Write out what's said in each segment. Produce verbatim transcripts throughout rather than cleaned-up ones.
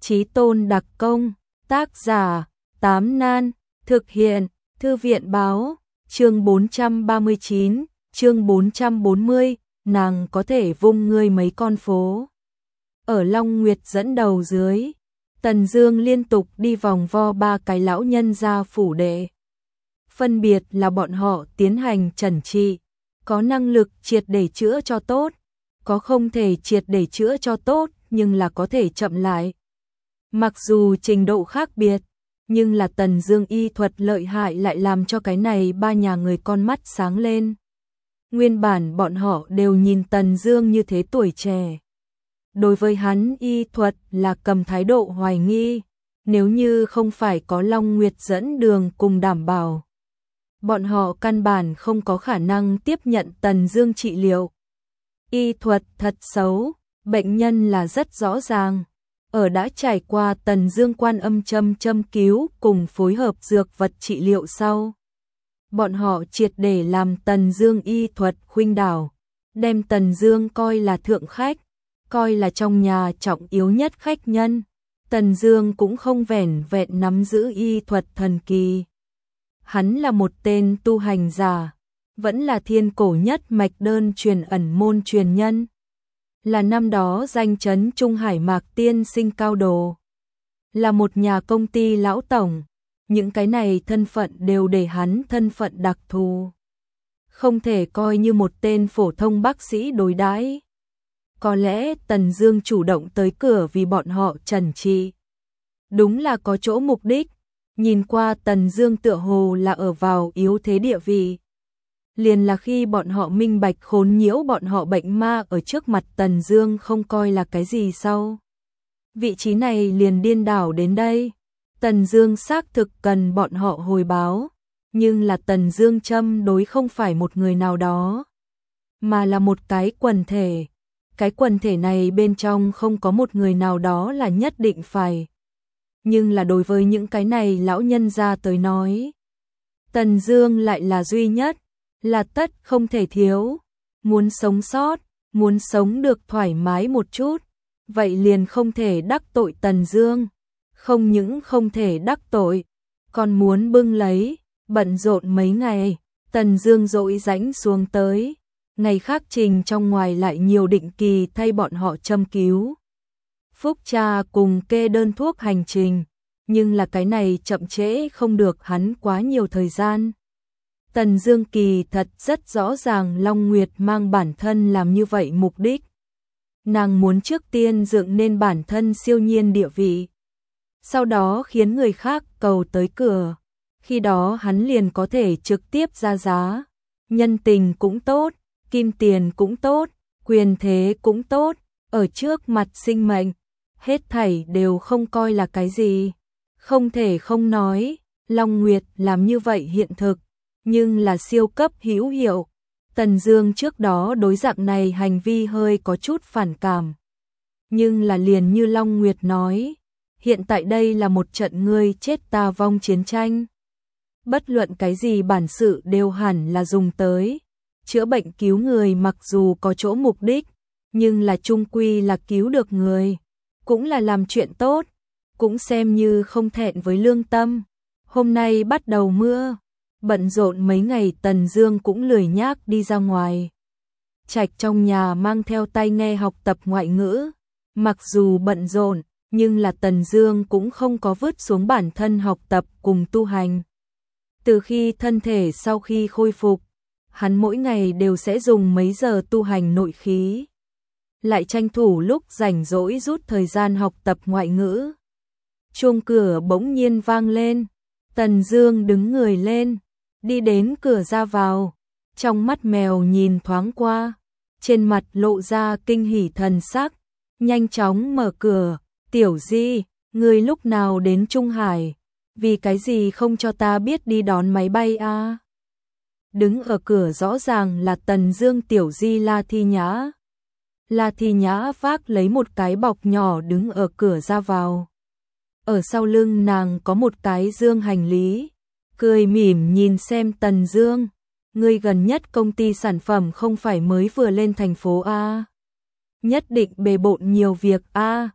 Chí Tôn đặc công, tác giả, Tám Nan, thực hiện, Thư viện báo, chương bốn trăm ba mươi chín, chương bốn trăm bốn mươi, nàng có thể vung ngươi mấy con phố. Ở Long Nguyệt dẫn đầu dưới, Tần Dương liên tục đi vòng vo ba cái lão nhân gia phủ đệ. Phân biệt là bọn họ tiến hành trần trị, có năng lực triệt để chữa cho tốt, có không thể triệt để chữa cho tốt nhưng là có thể chậm lại. Mặc dù trình độ khác biệt, nhưng là Tần Dương y thuật lợi hại lại làm cho cái này ba nhà người con mắt sáng lên. Nguyên bản bọn họ đều nhìn Tần Dương như thế tuổi trẻ. Đối với hắn y thuật là cầm thái độ hoài nghi, nếu như không phải có Long Nguyệt dẫn đường cùng đảm bảo. Bọn họ căn bản không có khả năng tiếp nhận Tần Dương trị liệu. Y thuật thật xấu, bệnh nhân là rất rõ ràng. Ở đã trải qua Tần Dương quan âm châm châm cứu cùng phối hợp dược vật trị liệu sau. Bọn họ triệt để làm Tần Dương y thuật khuynh đảo, đem Tần Dương coi là thượng khách, coi là trong nhà trọng yếu nhất khách nhân. Tần Dương cũng không vẻn vẹn nắm giữ y thuật thần kỳ. Hắn là một tên tu hành giả, vẫn là thiên cổ nhất mạch đơn truyền ẩn môn truyền nhân. Là năm đó danh chấn Trung Hải Mạc tiên sinh cao đồ. Là một nhà công ty lão tổng, những cái này thân phận đều để hắn thân phận đặc thù. Không thể coi như một tên phổ thông bác sĩ đối đãi. Có lẽ Tần Dương chủ động tới cửa vì bọn họ trần trị. Đúng là có chỗ mục đích, nhìn qua Tần Dương tựa hồ là ở vào yếu thế địa vị. Liền là khi bọn họ minh bạch khốn nhiễu bọn họ bệnh ma ở trước mặt Tần Dương không coi là cái gì sau. Vị trí này liền điên đảo đến đây. Tần Dương xác thực cần bọn họ hồi báo, nhưng là Tần Dương châm đối không phải một người nào đó, mà là một cái quần thể. Cái quần thể này bên trong không có một người nào đó là nhất định phải. Nhưng là đối với những cái này lão nhân gia tới nói, Tần Dương lại là duy nhất, là tất không thể thiếu. Muốn sống sót, muốn sống được thoải mái một chút, vậy liền không thể đắc tội Tần Dương. Không những không thể đắc tội, còn muốn bưng lấy, bận rộn mấy ngày, Tần Dương dội rãnh xuống tới. Ngày khác trình trong ngoài lại nhiều định kỳ thay bọn họ châm cứu. Phúc tra cùng kê đơn thuốc hành trình, nhưng là cái này chậm trễ không được hắn quá nhiều thời gian. Tần Dương kỳ thật rất rõ ràng Long Nguyệt mang bản thân làm như vậy mục đích. Nàng muốn trước tiên dựng nên bản thân siêu nhiên địa vị, sau đó khiến người khác cầu tới cửa, khi đó hắn liền có thể trực tiếp ra giá. Nhân tình cũng tốt, kim tiền cũng tốt, quyền thế cũng tốt, ở trước mặt sinh mệnh, hết thảy đều không coi là cái gì. Không thể không nói, Long Nguyệt làm như vậy hiện thực, nhưng là siêu cấp hữu hiệu. Tần Dương trước đó đối dạng này hành vi hơi có chút phản cảm. Nhưng là liền như Long Nguyệt nói, hiện tại đây là một trận ngươi chết ta vong chiến tranh. Bất luận cái gì bản sự đều hẳn là dùng tới chữa bệnh cứu người, mặc dù có chỗ mục đích, nhưng là chung quy là cứu được người, cũng là làm chuyện tốt, cũng xem như không thẹn với lương tâm. Hôm nay bắt đầu mưa, bận rộn mấy ngày Tần Dương cũng lười nhác đi ra ngoài. Trạch trong nhà mang theo tai nghe học tập ngoại ngữ, mặc dù bận rộn, nhưng là Tần Dương cũng không có vứt xuống bản thân học tập cùng tu hành. Từ khi thân thể sau khi khôi phục, hắn mỗi ngày đều sẽ dùng mấy giờ tu hành nội khí, lại tranh thủ lúc rảnh rỗi rút thời gian học tập ngoại ngữ. Chuông cửa bỗng nhiên vang lên, Tần Dương đứng người lên, đi đến cửa ra vào, trong mắt mèo nhìn thoáng qua, trên mặt lộ ra kinh hỉ thần sắc, nhanh chóng mở cửa. Tiểu Di, ngươi lúc nào đến Trung Hải? Vì cái gì không cho ta biết đi đón máy bay a? À? Đứng ở cửa rõ ràng là Tần Dương Tiểu Di La Thi Nhã. La Thi Nhã vác lấy một cái bọc nhỏ đứng ở cửa ra vào. Ở sau lưng nàng có một cái dương hành lý, cười mỉm nhìn xem Tần Dương. Ngươi gần nhất công ty sản phẩm không phải mới vừa lên thành phố a? Nhất định bề bộn nhiều việc a?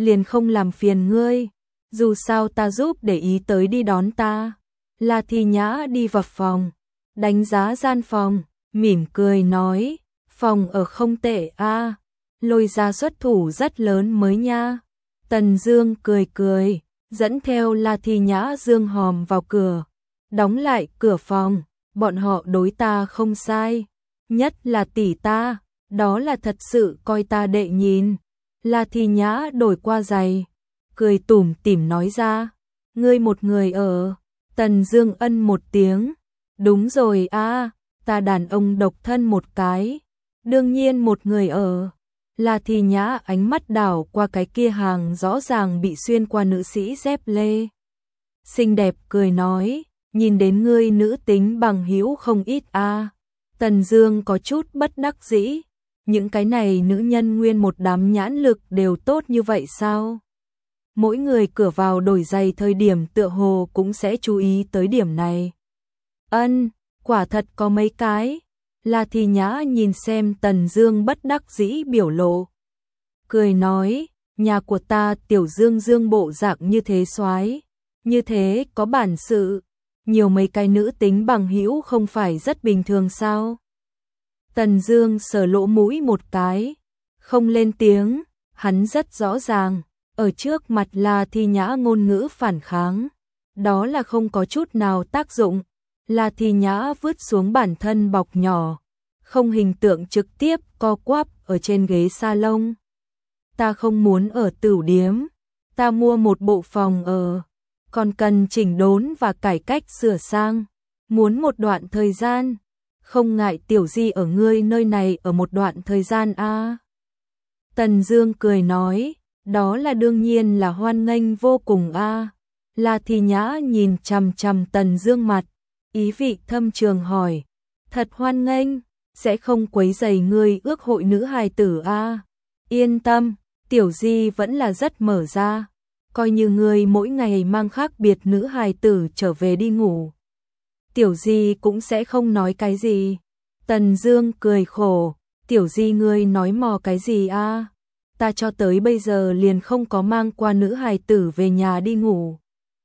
liền không làm phiền ngươi, dù sao ta giúp để ý tới đi đón ta. La Thi Nhã đi vào phòng, đánh giá gian phòng, mỉm cười nói, phòng ở không tệ a, lôi ra xuất thủ rất lớn mới nha. Tần Dương cười cười, dẫn theo La Thi Nhã dương hòm vào cửa, đóng lại cửa phòng, bọn họ đối ta không sai, nhất là tỷ ta, đó là thật sự coi ta đệ nhìn. La Thi Nhã đổi qua giày, cười tủm tỉm nói ra, ngươi một người ở. Tần Dương ân một tiếng, đúng rồi a, ta đàn ông độc thân một cái, đương nhiên một người ở. La Thi Nhã ánh mắt đảo qua cái kia hàng rõ ràng bị xuyên qua nữ sĩ dép lê. Xinh đẹp cười nói, nhìn đến ngươi nữ tính bằng hữu không ít a. Tần Dương có chút bất đắc dĩ, những cái này nữ nhân nguyên một đám nhãn lực đều tốt như vậy sao? Mỗi người cửa vào đổi giày thời điểm tựa hồ cũng sẽ chú ý tới điểm này. Ân, quả thật có mấy cái. La Thi Nhã nhìn xem Tần Dương bất đắc dĩ biểu lộ, cười nói, nhà của ta tiểu Dương Dương bộ dạng như thế soái, như thế có bản sự, nhiều mấy cái nữ tính bằng hữu không phải rất bình thường sao? Tần Dương sờ lỗ mũi một cái, không lên tiếng, hắn rất rõ ràng, ở trước mặt La Thi Nhã ngôn ngữ phản kháng, đó là không có chút nào tác dụng. La Thi Nhã vứt xuống bản thân bọc nhỏ, không hình tượng trực tiếp co quắp ở trên ghế salon. Ta không muốn ở tửu điếm, ta mua một bộ phòng ở, còn cần chỉnh đốn và cải cách sửa sang, muốn một đoạn thời gian, không ngại tiểu di ở ngươi nơi này ở một đoạn thời gian a. À. Tần Dương cười nói, đó là đương nhiên là hoan nghênh vô cùng a. À. La Thi Nhã nhìn chằm chằm Tần Dương mặt, ý vị thâm trường hỏi, thật hoan nghênh, sẽ không quấy rầy ngươi ước hội nữ hài tử a. À. Yên tâm, tiểu di vẫn là rất mở ra, coi như ngươi mỗi ngày mang khác biệt nữ hài tử trở về đi ngủ, tiểu di cũng sẽ không nói cái gì. Tần Dương cười khổ, tiểu di ngươi nói mò cái gì a? À? Ta cho tới bây giờ liền không có mang qua nữ hài tử về nhà đi ngủ.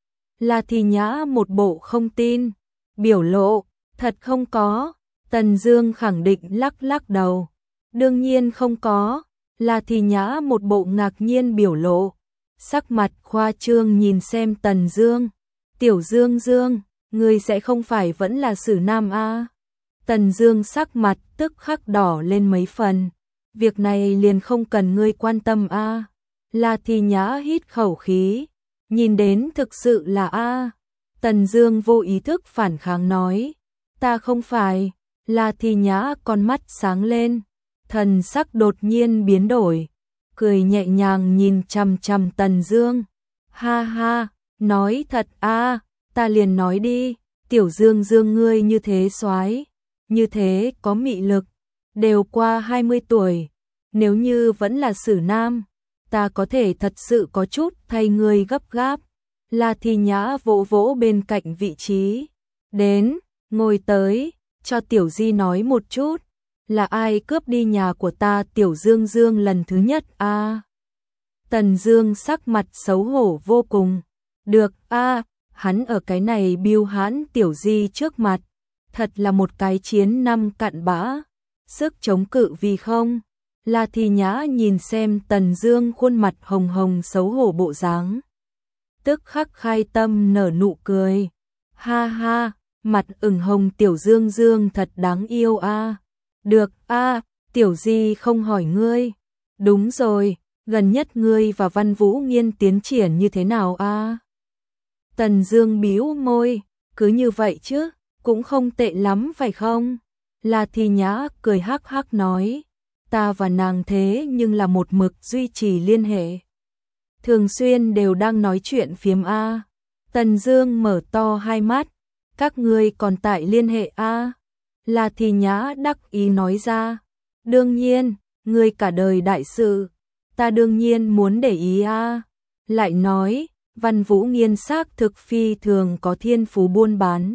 La Thi Nhã một bộ không tin, biểu lộ, thật không có. Tần Dương khẳng định lắc lắc đầu, đương nhiên không có. La Thi Nhã một bộ ngạc nhiên biểu lộ, sắc mặt khoa trương nhìn xem Tần Dương, tiểu Dương Dương, ngươi sẽ không phải vẫn là xử nam a? À? Tần Dương sắc mặt tức khắc đỏ lên mấy phần, việc này liền không cần ngươi quan tâm a. À? La Thi Nhã hít khẩu khí, nhìn đến thực sự là a. À? Tần Dương vô ý thức phản kháng nói, ta không phải. La Thi Nhã con mắt sáng lên, thần sắc đột nhiên biến đổi, cười nhẹ nhàng nhìn chằm chằm Tần Dương, ha ha, nói thật a. À? Ta liền nói đi, tiểu Dương Dương ngươi như thế soái, như thế có mị lực, đều qua hai mươi tuổi, nếu như vẫn là xử nam, ta có thể thật sự có chút thay ngươi gấp gáp. La Thi Nhã vỗ vỗ bên cạnh vị trí, đến, ngồi tới, cho tiểu di nói một chút, là ai cướp đi nhà của ta tiểu Dương Dương lần thứ nhất a? À? Tần Dương sắc mặt xấu hổ vô cùng, được a. À? Hắn ở cái này biêu hãn tiểu di trước mặt, thật là một cái chiến năm cặn bã, sức chống cự vì không. La Thi Nhã nhìn xem Tần Dương khuôn mặt hồng hồng xấu hổ bộ dáng, tức khắc khai tâm nở nụ cười, ha ha, mặt ửng hồng tiểu Dương Dương thật đáng yêu a. À. Được a, à, tiểu di không hỏi ngươi. Đúng rồi, gần nhất ngươi và Văn Vũ Nghiên tiến triển như thế nào a? À? Tần Dương bĩu môi, cứ như vậy chứ, cũng không tệ lắm phải không? La Thi Nhã cười hắc hắc nói, ta và nàng thế nhưng là một mực duy trì liên hệ, thường xuyên đều đang nói chuyện phiếm a. Tần Dương mở to hai mắt, các ngươi còn tại liên hệ a? La Thi Nhã đắc ý nói ra, đương nhiên, ngươi cả đời đại sự, ta đương nhiên muốn để ý a. Lại nói, Văn Vũ Nghiên xác thực phi thường có thiên phú buôn bán.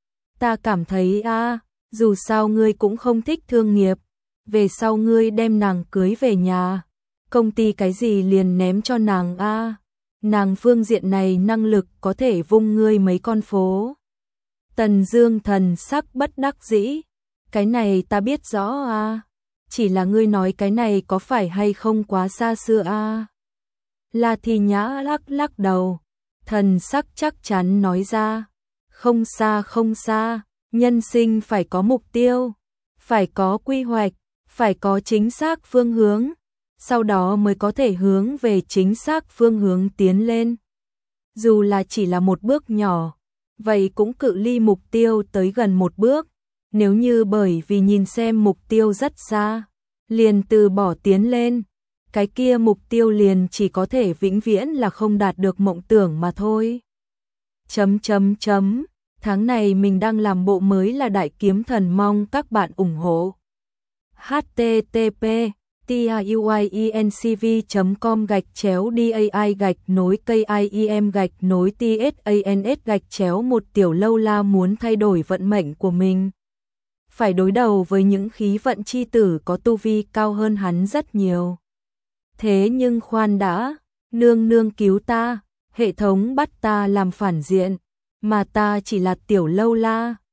Ta cảm thấy a, à, dù sao ngươi cũng không thích thương nghiệp, về sau ngươi đem nàng cưới về nhà, công ty cái gì liền ném cho nàng a. Nàng phương diện này năng lực có thể vung ngươi mấy con phố. Tần Dương thần sắc bất đắc dĩ, cái này ta biết rõ a, chỉ là ngươi nói cái này có phải hay không quá xa xưa a. La Thi Nhã lắc lắc đầu, thần sắc chắc chắn nói ra, không xa không xa, nhân sinh phải có mục tiêu, phải có quy hoạch, phải có chính xác phương hướng, sau đó mới có thể hướng về chính xác phương hướng tiến lên. Dù là chỉ là một bước nhỏ, vậy cũng cự ly mục tiêu tới gần một bước, nếu như bởi vì nhìn xem mục tiêu rất xa, liền từ bỏ tiến lên, cái kia mục tiêu liền chỉ có thể vĩnh viễn là không đạt được mộng tưởng mà thôi. Chấm chấm chấm, tháng này mình đang làm bộ mới là Đại Kiếm Thần, mong các bạn ủng hộ. h t t p tiuyencv chấm com gạch chéo dai gạch nối kim gạch nối tsans gạch chéo một Tiểu Lâu La muốn thay đổi vận mệnh của mình. Phải đối đầu với những khí vận chi tử có tu vi cao hơn hắn rất nhiều. Thế nhưng khoan đã, nương nương cứu ta, hệ thống bắt ta làm phản diện, mà ta chỉ là Tiểu Lâu La,